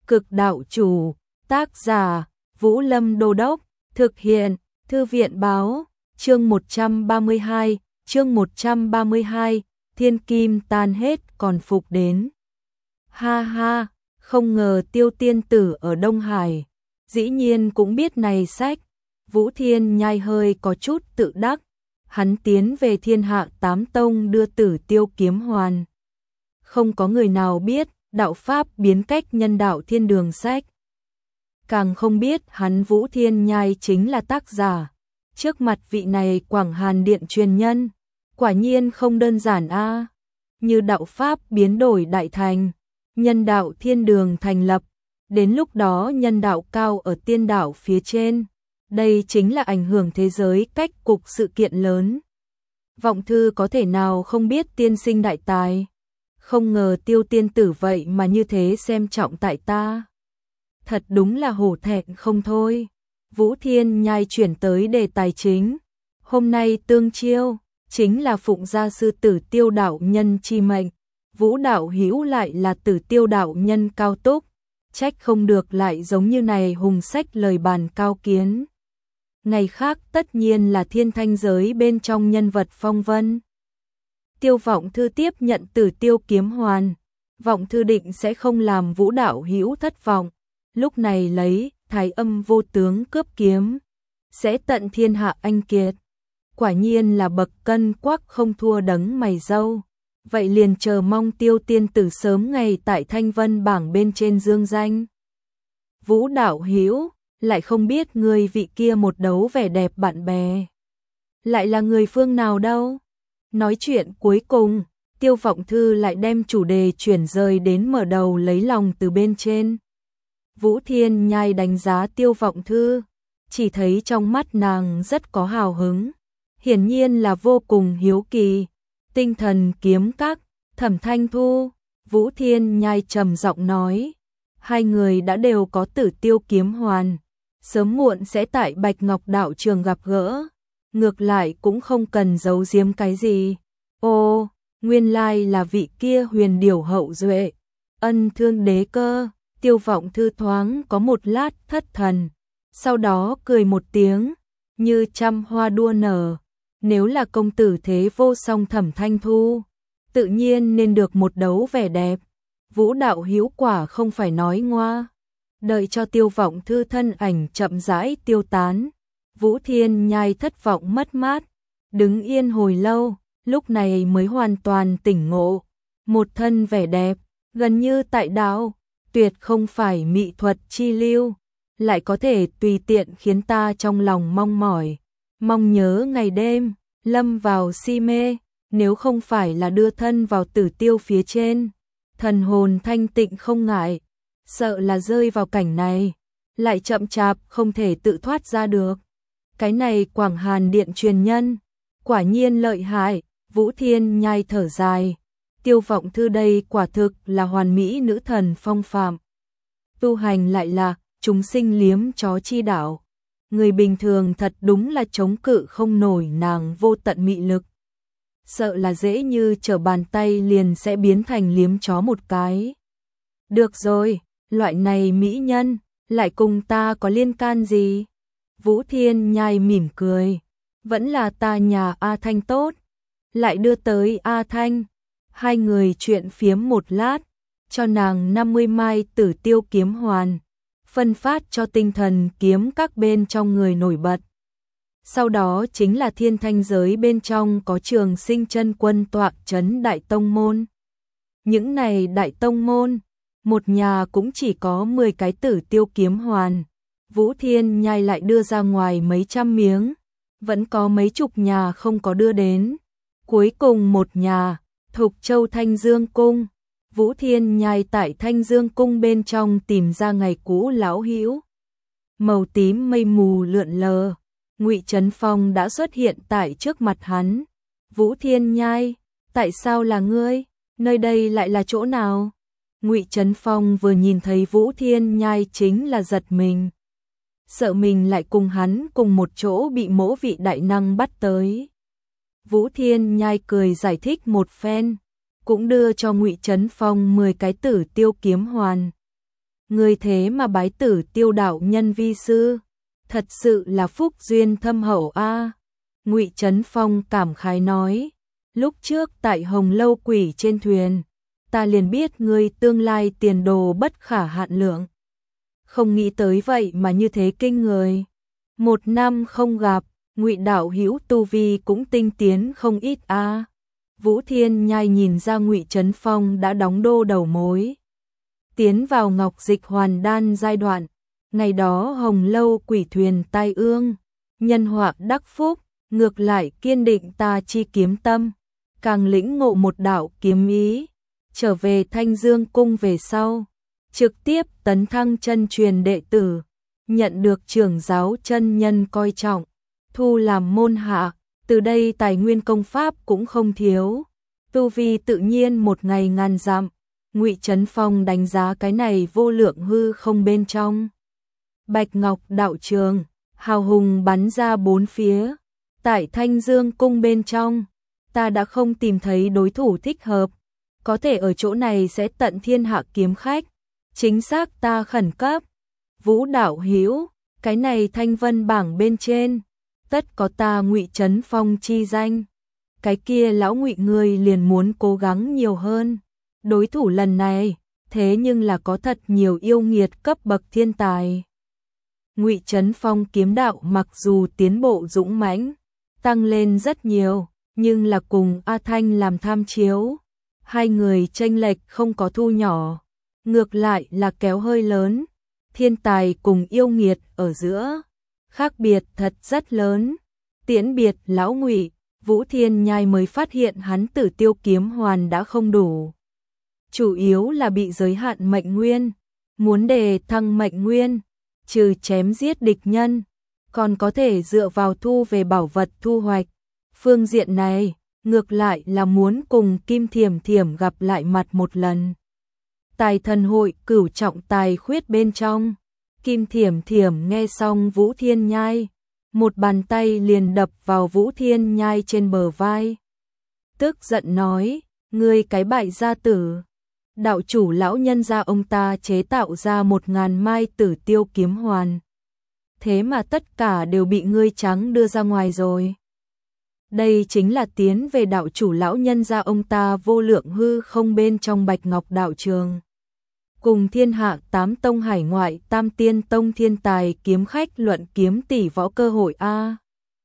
Cực đạo chủ, tác giả, Vũ Lâm Đô Đốc, thực hiện, Thư viện báo, chương 132, thiên kim tan hết còn phục đến. Ha ha, không ngờ Tiêu tiên tử ở Đông Hải, dĩ nhiên cũng biết này sách. Vũ Thiên Nhai hơi có chút tự đắc, hắn tiến về Thiên Hạ Tám Tông đưa Tử Tiêu kiếm hoàn. Không có người nào biết đạo pháp biến cách nhân đạo thiên đường sách. Càng không biết hắn Vũ Thiên Nhai chính là tác giả. Trước mặt vị này Quảng Hàn Điện truyền nhân, quả nhiên không đơn giản a. Như đạo pháp biến đổi đại thành, nhân đạo thiên đường thành lập, đến lúc đó nhân đạo cao ở tiên đạo phía trên. Đây chính là ảnh hưởng thế giới cách cục sự kiện lớn. Vọng thư có thể nào không biết tiên sinh đại tài. Không ngờ Tiêu tiên tử vậy mà như thế xem trọng tại ta. Thật đúng là hổ thẹn không thôi. Vũ Thiên Nhai chuyển tới đề tài chính. Hôm nay tương chiêu, chính là phụng gia sư Tử Tiêu đạo nhân chi mệnh. Vũ đạo hữu lại là Tử Tiêu đạo nhân cao túc. Trách không được lại giống như này hùng sách lời bàn cao kiến. Ngày khác tất nhiên là thiên thanh giới bên trong nhân vật phong vân. Tiêu vọng thư tiếp nhận Tử Tiêu kiếm hoàn. Vọng thư định sẽ không làm Vũ đạo hữu thất vọng. Lúc này lấy Thái Âm vô tướng cướp kiếm, sẽ tận thiên hạ anh kiệt. Quả nhiên là bậc cân quắc không thua đấng mày râu. Vậy liền chờ mong Tiêu tiên tử sớm ngày tại Thanh Vân bảng bên trên dương danh. Vũ đạo hữu, lại không biết người vị kia một đấu vẻ đẹp bạn bè. Lại là người phương nào đâu? Nói chuyện cuối cùng, Tiêu vọng thư lại đem chủ đề chuyển rời đến mở đầu lấy lòng từ bên trên. Vũ Thiên Nhai đánh giá Tiêu vọng thư, chỉ thấy trong mắt nàng rất có hào hứng, hiển nhiên là vô cùng hiếu kỳ. Tinh Thần kiếm các, Thẩm Thanh Thu, Vũ Thiên Nhai trầm giọng nói, hai người đã đều có Tử Tiêu kiếm hoàn, sớm muộn sẽ tại Bạch Ngọc đạo trường gặp gỡ, ngược lại cũng không cần giấu giếm cái gì. Ô, nguyên lai là vị kia Huyền Điểu hậu duệ, Ân Thương đế cơ. Tiêu vọng thư thoáng có một lát thất thần, sau đó cười một tiếng, như trăm hoa đua nở. Nếu là công tử thế vô song Thẩm Thanh Thu, tự nhiên nên được một đấu vẻ đẹp. Vũ đạo hữu quả không phải nói ngoa. Đợi cho Tiêu vọng thư thân ảnh chậm rãi tiêu tán, Vũ Thiên Nhai thất vọng mất mát, đứng yên hồi lâu, lúc này mới hoàn toàn tỉnh ngộ. Một thân vẻ đẹp, gần như tại đạo, tuyệt không phải mỹ thuật chi lưu, lại có thể tùy tiện khiến ta trong lòng mong mỏi, mong nhớ ngày đêm, lâm vào si mê. Nếu không phải là đưa thân vào Tử Tiêu phía trên, thần hồn thanh tịnh không ngại, sợ là rơi vào cảnh này, lại chậm chạp không thể tự thoát ra được. Cái này Quảng Hàn Điện truyền nhân, quả nhiên lợi hại. Vũ Thiên Nhai thở dài, Tiêu vọng thư đây quả thực là hoàn mỹ nữ thần phong phạm. Tu hành lại là chúng sinh liếm chó chi đạo. Người bình thường thật đúng là chống cự không nổi nàng vô tận mị lực. Sợ là dễ như trở bàn tay liền sẽ biến thành liếm chó một cái. Được rồi, loại này mỹ nhân, lại cùng ta có liên can gì? Vũ Thiên Nhai mỉm cười, vẫn là ta nhà A Thanh tốt. Lại đưa tới A Thanh, hai người chuyện phiếm một lát, cho nàng 50 mai Tử Tiêu kiếm hoàn, phân phát cho Tinh Thần kiếm các bên trong người nổi bật. Sau đó chính là thiên thanh giới bên trong có Trường Sinh chân quân tọa trấn đại tông môn. Những này đại tông môn, một nhà cũng chỉ có 10 cái Tử Tiêu kiếm hoàn. Vũ Thiên Nhai lại đưa ra ngoài mấy trăm miếng, vẫn có mấy chục nhà không có đưa đến. Cuối cùng một nhà, Thục Châu Thanh Dương Cung. Vũ Thiên Nhai tại Thanh Dương Cung bên trong tìm ra ngày cũ lão hữu. Màu tím mây mù lượn lờ, Ngụy Trấn Phong đã xuất hiện tại trước mặt hắn. Vũ Thiên Nhai, tại sao là ngươi? Nơi đây lại là chỗ nào? Ngụy Trấn Phong vừa nhìn thấy Vũ Thiên Nhai chính là giật mình. Sợ mình lại cùng hắn cùng một chỗ bị mỗ vị đại năng bắt tới. Vũ Thiên Nhai cười giải thích một phen, cũng đưa cho Ngụy Trấn Phong 10 cái Tử Tiêu kiếm hoàn. người thế mà bái Tử Tiêu đạo nhân vi sư, thật sự là phúc duyên thâm hậu a. Ngụy Trấn Phong cảm khái nói, lúc trước tại Hồng Lâu Quỷ trên thuyền, ta liền biết ngươi tương lai tiền đồ bất khả hạn lượng. Không nghĩ tới vậy mà như thế kinh người. 1 năm không gặp, Ngụy đạo hữu tu vi cũng tinh tiến không ít a. Vũ Thiên Nhai nhìn ra Ngụy Trấn Phong đã đóng đô đầu mối, tiến vào ngọc dịch hoàn đan giai đoạn. Ngày đó Hồng Lâu Quỷ thuyền tai ương, nhân họa đắc phúc, ngược lại kiên định ta chi kiếm tâm, càng lĩnh ngộ một đạo kiếm ý, trở về Thanh Dương cung về sau, trực tiếp tấn thăng chân truyền đệ tử, nhận được trưởng giáo chân nhân coi trọng, thu làm môn hạ, từ đây tài nguyên công pháp cũng không thiếu, tu vi tự nhiên một ngày ngàn dặm. Ngụy Trấn Phong đánh giá cái này vô lượng hư không bên trong. Bạch Ngọc đạo trường, hào hùng bắn ra bốn phía, tại Thanh Dương cung bên trong, ta đã không tìm thấy đối thủ thích hợp, có thể ở chỗ này sẽ tận thiên hạ kiếm khách, chính xác ta khẩn cấp. Vũ đạo hữu, cái này thanh vân bảng bên trên, tất có ta Ngụy Trấn Phong chi danh. Cái kia lão Ngụy người liền muốn cố gắng nhiều hơn. Đối thủ lần này, thế nhưng là có thật nhiều yêu nghiệt cấp bậc thiên tài. Ngụy Trấn Phong kiếm đạo mặc dù tiến bộ dũng mãnh, tăng lên rất nhiều, nhưng là cùng A Thanh làm tham chiếu, hai người chênh lệch không có thu nhỏ, ngược lại là kéo hơi lớn. Thiên tài cùng yêu nghiệt ở giữa, khác biệt thật rất lớn. Tiễn biệt lão Ngụy, Vũ Thiên Nhai mới phát hiện hắn Tử Tiêu kiếm hoàn đã không đủ. Chủ yếu là bị giới hạn mệnh nguyên, muốn đề thăng mệnh nguyên, trừ chém giết địch nhân, còn có thể dựa vào thu về bảo vật thu hoạch. Phương diện này, ngược lại là muốn cùng Kim Thiểm Thiểm gặp lại mặt một lần. Tài thần hội cửu trọng tài khuyết bên trong, Kim Thiểm Thiểm nghe xong Vũ Thiên Nhai, một bàn tay liền đập vào Vũ Thiên Nhai trên bờ vai. Tức giận nói, ngươi cái bại gia tử, đạo chủ lão nhân gia ông ta chế tạo ra 1000 mai Tử Tiêu kiếm hoàn. Thế mà tất cả đều bị ngươi trắng đưa ra ngoài rồi. Đây chính là tiến về đạo chủ lão nhân gia ông ta vô lượng hư không bên trong Bạch Ngọc đạo trường. Cùng thiên hạ 8 tông hải ngoại tam tiên tông thiên tài kiếm khách luận kiếm tỷ võ cơ hội a.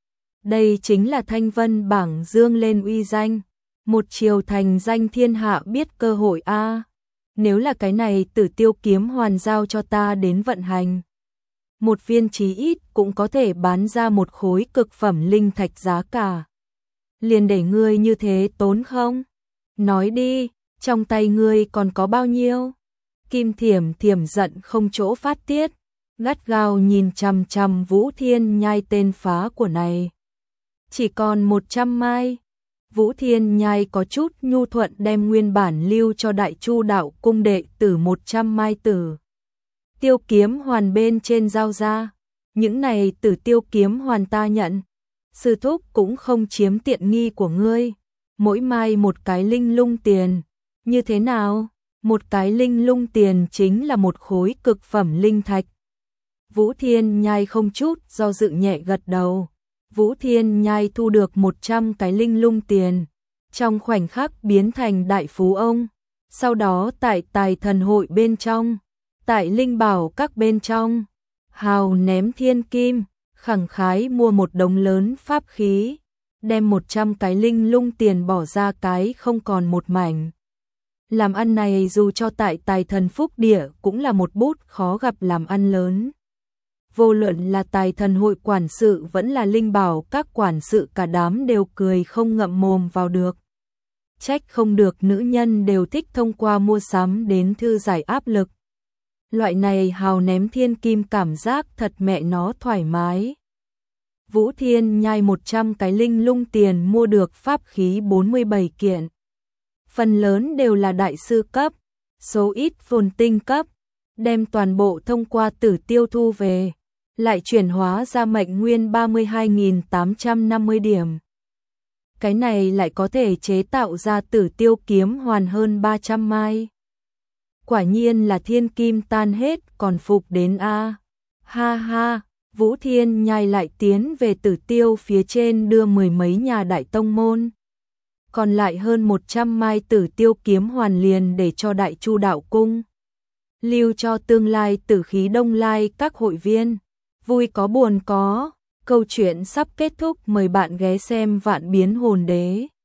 Đây chính là thanh vân bảng dương lên uy danh, một chiều thành danh thiên hạ biết cơ hội a. Nếu là cái này Tử Tiêu kiếm hoàn giao cho ta đến vận hành, một viên chí ít cũng có thể bán ra một khối cực phẩm linh thạch giá cả. Liền để ngươi như thế tốn không? Nói đi, trong tay ngươi còn có bao nhiêu? Kim Thiểm Thiểm giận không chỗ phát tiết, gắt gao nhìn chằm chằm Vũ Thiên Nhai tên phá của này. Chỉ còn 100 mai. Vũ Thiên Nhai có chút nhu thuận đem nguyên bản lưu cho Đại Chu đạo cung đệ tử 100 mai Tử Tiêu kiếm hoàn bên trên giao ra. Những này Tử Tiêu kiếm hoàn ta nhận. Sư thúc cũng không chiếm tiện nghi của ngươi. Mỗi mai một cái linh lung tiền. Như thế nào? Một cái linh lung tiền chính là một khối cực phẩm linh thạch. Vũ Thiên Nhai không chút do dự nhẹ gật đầu. Vũ Thiên Nhai thu được 100 cái linh lung tiền, trong khoảnh khắc biến thành đại phú ông. Sau đó tại tài thần hội bên trong, tại linh bảo các bên trong, hào ném thiên kim, khẳng khái mua một đống lớn pháp khí, đem 100 cái linh lung tiền bỏ ra cái không còn một mảnh. Làm ăn này dù cho tại tài thần phúc địa cũng là một bút khó gặp làm ăn lớn. Vô luận là tài thần hội quản sự vẫn là linh bảo các quản sự cả đám đều cười không ngậm mồm vào được. Trách không được nữ nhân đều thích thông qua mua sắm đến thư giải áp lực. Loại này hào ném thiên kim cảm giác thật mẹ nó thoải mái. Vũ Thiên Nhai 100 cái linh lung tiền mua được pháp khí 47 kiện. Phần lớn đều là đại sư cấp, số ít phồn tinh cấp, đem toàn bộ thông qua Tử Tiêu thu về, lại chuyển hóa ra mệnh nguyên 32.850 điểm. Cái này lại có thể chế tạo ra Tử Tiêu kiếm hoàn hơn 300 mai. Quả nhiên là thiên kim tan hết còn phục đến a. Ha ha, Vũ Thiên Nhai lại tiến về Tử Tiêu phía trên đưa mười mấy nhà đại tông môn. Còn lại hơn 100 mai Tử Tiêu kiếm hoàn liền để cho Đại Chu đạo cung. Lưu cho tương lai Tử Khí Đông Lai các hội viên. Vui có buồn có. Câu chuyện sắp kết thúc, mời bạn ghé xem Vạn Biến Hồn Đế.